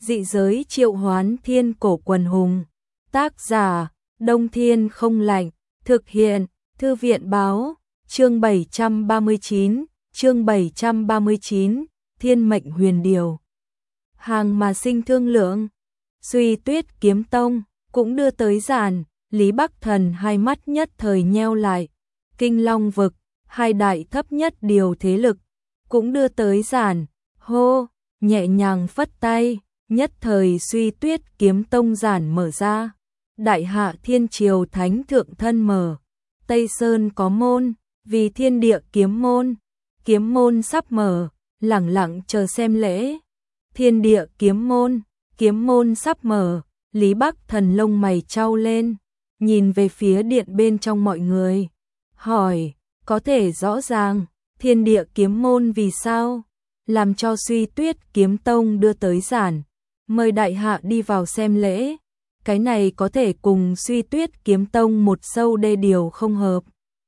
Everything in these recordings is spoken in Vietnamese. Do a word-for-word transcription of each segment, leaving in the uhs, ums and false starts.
Dị giới triệu hoán thiên cổ quần hùng. Tác giả, Đông Thiên không lạnh. Thực hiện, Thư viện báo. Chương bảy trăm ba mươi chín, chương bảy trăm ba mươi chín, Thiên mệnh huyền điều. Hàng mà sinh thương lượng. Suy Tuyết Kiếm Tông cũng đưa tới giản, Lý Bắc Thần hai mắt nhất thời nheo lại. Kinh Long vực, hai đại thấp nhất điều thế lực, cũng đưa tới giản, hô, nhẹ nhàng phất tay, nhất thời Suy Tuyết Kiếm Tông giản mở ra. Đại hạ thiên triều thánh thượng thân mở, Tây Sơn có môn, vì thiên địa kiếm môn, kiếm môn sắp mở, lẳng lặng chờ xem lễ. Thiên địa kiếm môn, kiếm môn sắp mở, Lý Bắc Thần lông mày chau lên, nhìn về phía điện bên trong mọi người, hỏi, có thể rõ ràng, thiên địa kiếm môn vì sao, làm cho Suy Tuyết Kiếm Tông đưa tới giản, mời đại hạ đi vào xem lễ, cái này có thể cùng Suy Tuyết Kiếm Tông một sâu đê điều không hợp.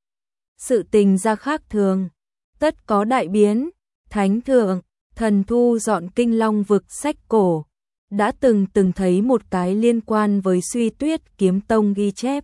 Sự tình ra khác thường, tất có đại biến, thánh thượng, thần thu dọn Kinh Long vực sách cổ, đã từng từng thấy một cái liên quan với Suy Tuyết Kiếm Tông ghi chép,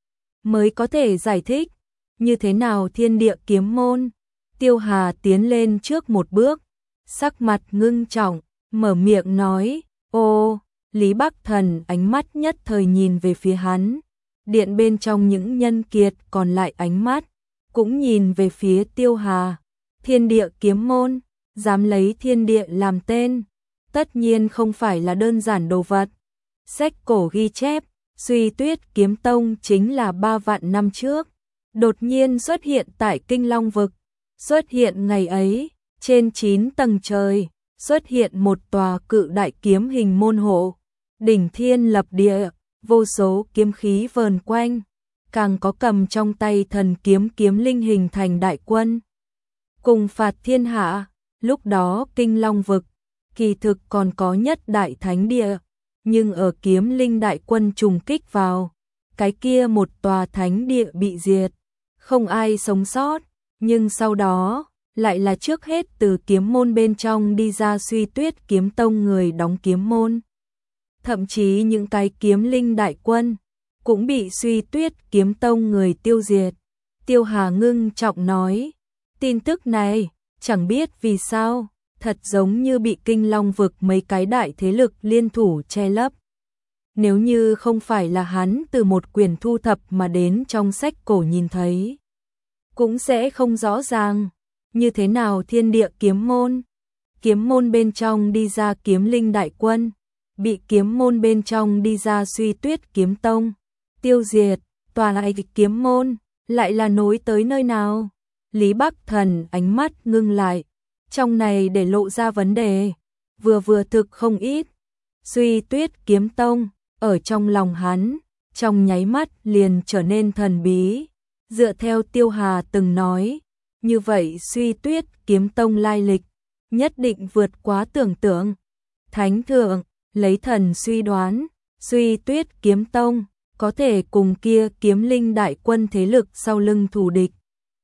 mới có thể giải thích, như thế nào thiên địa kiếm môn. Tiêu Hà tiến lên trước một bước, sắc mặt ngưng trọng, mở miệng nói, ô, Lý Bắc Thần ánh mắt nhất thời nhìn về phía hắn, điện bên trong những nhân kiệt còn lại ánh mắt, cũng nhìn về phía Tiêu Hà. Thiên địa kiếm môn, dám lấy thiên địa làm tên, tất nhiên không phải là đơn giản đồ vật. Sách cổ ghi chép, Suy Tuyết Kiếm Tông chính là ba vạn năm trước, đột nhiên xuất hiện tại Kinh Long vực. Xuất hiện ngày ấy, trên chín tầng trời, xuất hiện một tòa cự đại kiếm hình môn hộ, đỉnh thiên lập địa, vô số kiếm khí vờn quanh, càng có cầm trong tay thần kiếm kiếm linh hình thành đại quân, cùng phạt thiên hạ. Lúc đó Kinh Long vực, kỳ thực còn có nhất đại thánh địa, nhưng ở kiếm linh đại quân trùng kích vào, cái kia một tòa thánh địa bị diệt, không ai sống sót, nhưng sau đó, lại là trước hết từ kiếm môn bên trong đi ra Suy Tuyết Kiếm Tông người đóng kiếm môn. Thậm chí những cái kiếm linh đại quân, cũng bị Suy Tuyết Kiếm Tông người tiêu diệt. Tiêu Hà ngưng trọng nói, tin tức này, chẳng biết vì sao, thật giống như bị Kinh Long vực mấy cái đại thế lực liên thủ che lấp. Nếu như không phải là hắn từ một quyển thu thập mà đến trong sách cổ nhìn thấy, cũng sẽ không rõ ràng, như thế nào thiên địa kiếm môn. Kiếm môn bên trong đi ra kiếm linh đại quân, bị kiếm môn bên trong đi ra Suy Tuyết Kiếm Tông tiêu diệt, tòa lại kiếm môn, lại là nối tới nơi nào? Lý Bắc Thần ánh mắt ngưng lại, trong này để lộ ra vấn đề, vừa vừa thực không ít. Suy Tuyết Kiếm Tông, ở trong lòng hắn, trong nháy mắt liền trở nên thần bí. Dựa theo Tiêu Hà từng nói, như vậy Suy Tuyết Kiếm Tông lai lịch, nhất định vượt quá tưởng tượng. Thánh thượng, lấy thần suy đoán, Suy Tuyết Kiếm Tông, có thể cùng kia kiếm linh đại quân thế lực sau lưng thù địch.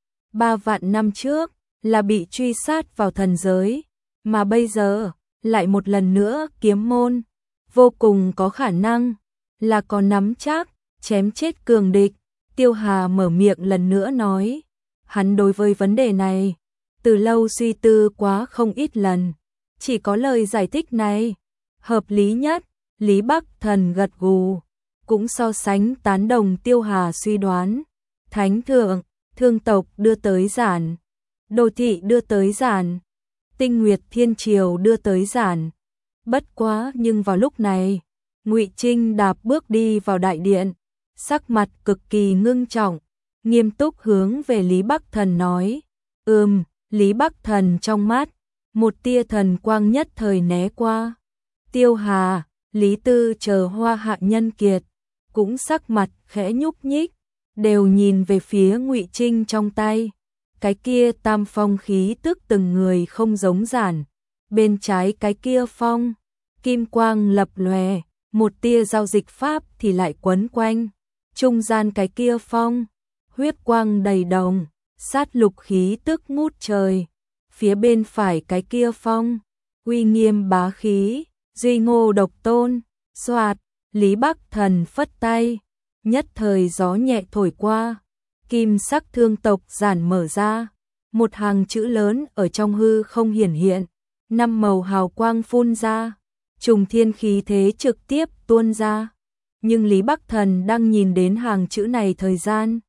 Ba vạn năm trước, là bị truy sát vào thần giới, mà bây giờ, lại một lần nữa kiếm môn, vô cùng có khả năng, là có nắm chắc, chém chết cường địch. Tiêu Hà mở miệng lần nữa nói, hắn đối với vấn đề này, từ lâu suy tư quá không ít lần, chỉ có lời giải thích này, hợp lý nhất. Lý Bắc Thần gật gù, cũng so sánh tán đồng Tiêu Hà suy đoán. Thánh thượng, thương tộc đưa tới giản, đồ thị đưa tới giản, Tinh Nguyệt Thiên Triều đưa tới giản. Bất quá nhưng vào lúc này, Ngụy Trinh đạp bước đi vào đại điện, sắc mặt cực kỳ ngưng trọng, nghiêm túc hướng về Lý Bắc Thần nói, ừm. Lý Bắc Thần trong mắt, một tia thần quang nhất thời né qua. Tiêu Hà, Lý Tư chờ hoa hạ nhân kiệt, cũng sắc mặt khẽ nhúc nhích, đều nhìn về phía Ngụy Trinh trong tay. Cái kia tam phong khí tức từng người không giống giản, bên trái cái kia phong, kim quang lập lòe, một tia giao dịch pháp thì lại quấn quanh. Trung gian cái kia phong, huyết quang đầy đồng, sát lục khí tức ngút trời. Phía bên phải cái kia phong, uy nghiêm bá khí, duy ngô độc tôn, xoạt, Lý Bắc Thần phất tay, nhất thời gió nhẹ thổi qua, kim sắc thương tộc giản mở ra, một hàng chữ lớn ở trong hư không hiển hiện, năm màu hào quang phun ra, trùng thiên khí thế trực tiếp tuôn ra. Nhưng Lý Bắc Thần đang nhìn đến hàng chữ này thời gian,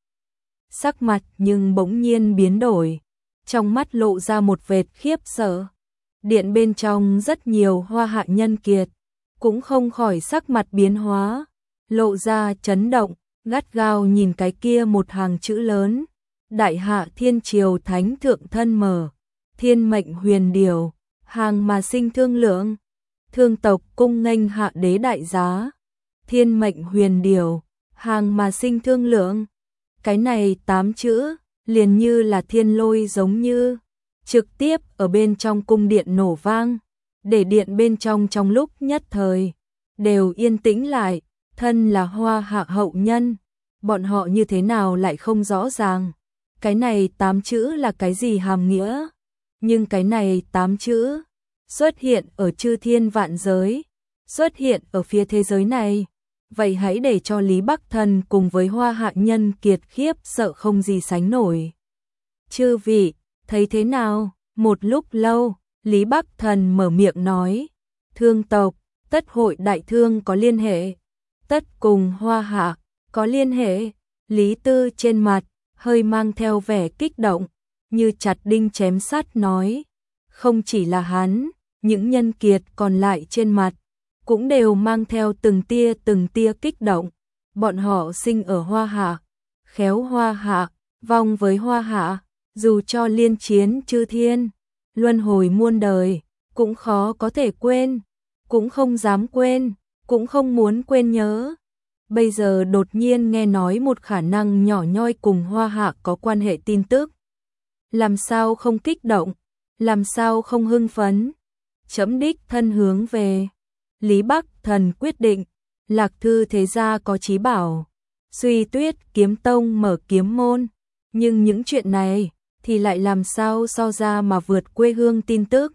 sắc mặt nhưng bỗng nhiên biến đổi, trong mắt lộ ra một vệt khiếp sợ. Điện bên trong rất nhiều hoa hạ nhân kiệt, cũng không khỏi sắc mặt biến hóa, lộ ra chấn động, gắt gao nhìn cái kia một hàng chữ lớn, Đại Hạ Thiên Triều Thánh Thượng Thân Mở, Thiên Mệnh Huyền Điều, hàng mà sinh thương lượng, thương tộc cung nghênh hạ đế đại giá, Thiên Mệnh Huyền Điều, hàng mà sinh thương lượng. Cái này tám chữ, liền như là thiên lôi giống như, trực tiếp ở bên trong cung điện nổ vang, để điện bên trong trong lúc nhất thời, đều yên tĩnh lại, thân là hoa hạ hậu nhân, bọn họ như thế nào lại không rõ ràng, cái này tám chữ là cái gì hàm nghĩa, nhưng cái này tám chữ, xuất hiện ở chư thiên vạn giới, xuất hiện ở phía thế giới này. Vậy hãy để cho Lý Bắc Thần cùng với hoa hạ nhân kiệt khiếp sợ không gì sánh nổi. Chư vị, thấy thế nào? Một lúc lâu, Lý Bắc Thần mở miệng nói, thương tộc, tất hội đại thương có liên hệ, tất cùng hoa hạ có liên hệ. Lý Tư trên mặt, hơi mang theo vẻ kích động, như chặt đinh chém sắt nói, không chỉ là hắn, những nhân kiệt còn lại trên mặt, cũng đều mang theo từng tia từng tia kích động. Bọn họ sinh ở hoa hạ, khéo hoa hạ, vong với hoa hạ, dù cho liên chiến chư thiên, luân hồi muôn đời, cũng khó có thể quên, cũng không dám quên, cũng không muốn quên nhớ. Bây giờ đột nhiên nghe nói một khả năng nhỏ nhoi cùng hoa hạ có quan hệ tin tức. Làm sao không kích động, làm sao không hưng phấn, chấm đích thân hướng về. Lý Bắc Thần quyết định, Lạc Thư thế gia có chí bảo, Suy Tuyết kiếm tông mở kiếm môn, nhưng những chuyện này thì lại làm sao so ra mà vượt quê hương tin tức.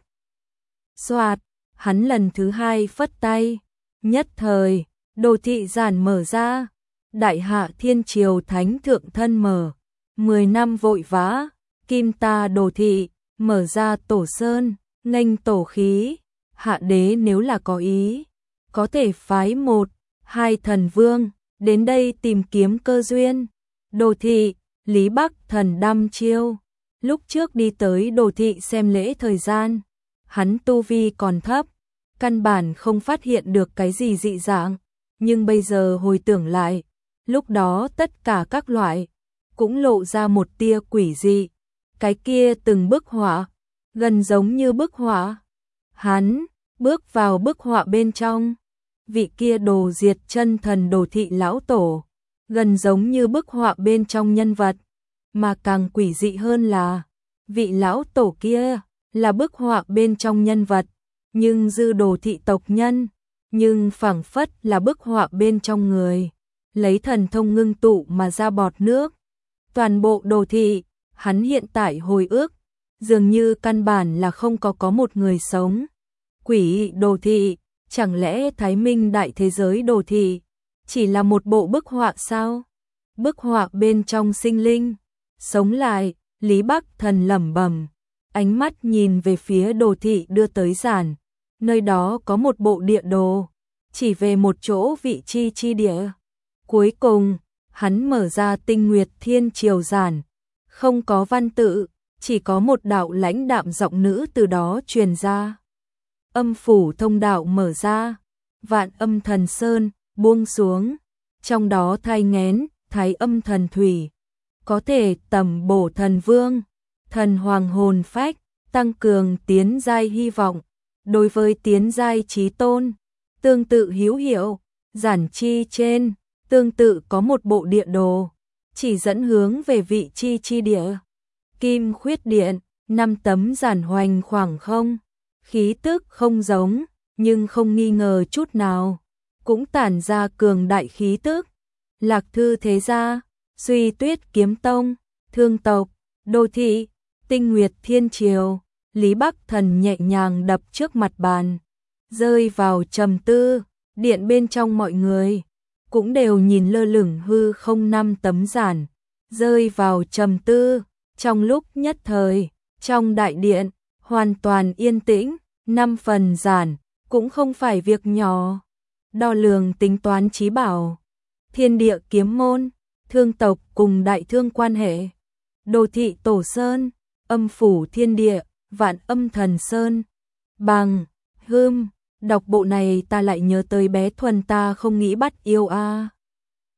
Soạt, hắn lần thứ hai phất tay, nhất thời, đồ thị giản mở ra, Đại Hạ Thiên Triều Thánh Thượng Thân Mở, mười năm vội vã, kim ta đồ thị, mở ra tổ sơn, nghênh tổ khí. Hạ đế nếu là có ý, có thể phái một, hai thần vương, đến đây tìm kiếm cơ duyên. Đồ thị, Lý Bắc Thần đăm chiêu, lúc trước đi tới đồ thị xem lễ thời gian, hắn tu vi còn thấp, căn bản không phát hiện được cái gì dị dạng, nhưng bây giờ hồi tưởng lại, lúc đó tất cả các loại, cũng lộ ra một tia quỷ dị, cái kia từng bức họa, gần giống như bức họa. Hắn bước vào bức họa bên trong, vị kia đồ diệt chân thần đồ thị lão tổ, gần giống như bức họa bên trong nhân vật, mà càng quỷ dị hơn là, vị lão tổ kia là bức họa bên trong nhân vật, nhưng dư đồ thị tộc nhân, nhưng phảng phất là bức họa bên trong người, lấy thần thông ngưng tụ mà ra bọt nước. Toàn bộ đồ thị, hắn hiện tại hồi ức, dường như căn bản là không có có một người sống. Quỷ đồ thị, chẳng lẽ Thái Minh đại thế giới đồ thị chỉ là một bộ bức họa sao? Bức họa bên trong sinh linh sống lại, Lý Bắc Thần lẩm bẩm, ánh mắt nhìn về phía đồ thị đưa tới giản, nơi đó có một bộ địa đồ, chỉ về một chỗ vị chi chi địa. Cuối cùng, hắn mở ra Tinh Nguyệt Thiên Triều giản, không có văn tự, chỉ có một đạo lãnh đạm giọng nữ từ đó truyền ra. Âm phủ thông đạo mở ra, Vạn Âm Thần Sơn buông xuống, trong đó thai nghén Thái Âm Thần Thủy, có thể tầm bổ thần vương, thần hoàng hồn phách, tăng cường tiến giai hy vọng. Đối với tiến giai chí tôn, tương tự hữu hiệu, giản chi trên, tương tự có một bộ địa đồ, chỉ dẫn hướng về vị chi chi địa. Kim khuyết điện, năm tấm giản hoành khoảng không, khí tức không giống, nhưng không nghi ngờ chút nào, cũng tản ra cường đại khí tức. Lạc Thư thế gia, Suy Tuyết kiếm tông, thương tộc, đô thị, Tinh Nguyệt Thiên Triều. Lý Bắc Thần nhẹ nhàng đập trước mặt bàn, rơi vào trầm tư, điện bên trong mọi người cũng đều nhìn lơ lửng hư không năm tấm giản, rơi vào trầm tư, trong lúc nhất thời, trong đại điện, hoàn toàn yên tĩnh, năm phần giản, cũng không phải việc nhỏ. Đo lường tính toán chí bảo, thiên địa kiếm môn, thương tộc cùng đại thương quan hệ, đồ thị tổ sơn, âm phủ thiên địa, vạn âm thần sơn, bằng, hươm, đọc bộ này ta lại nhớ tới bé Thuần ta không nghĩ bắt yêu a.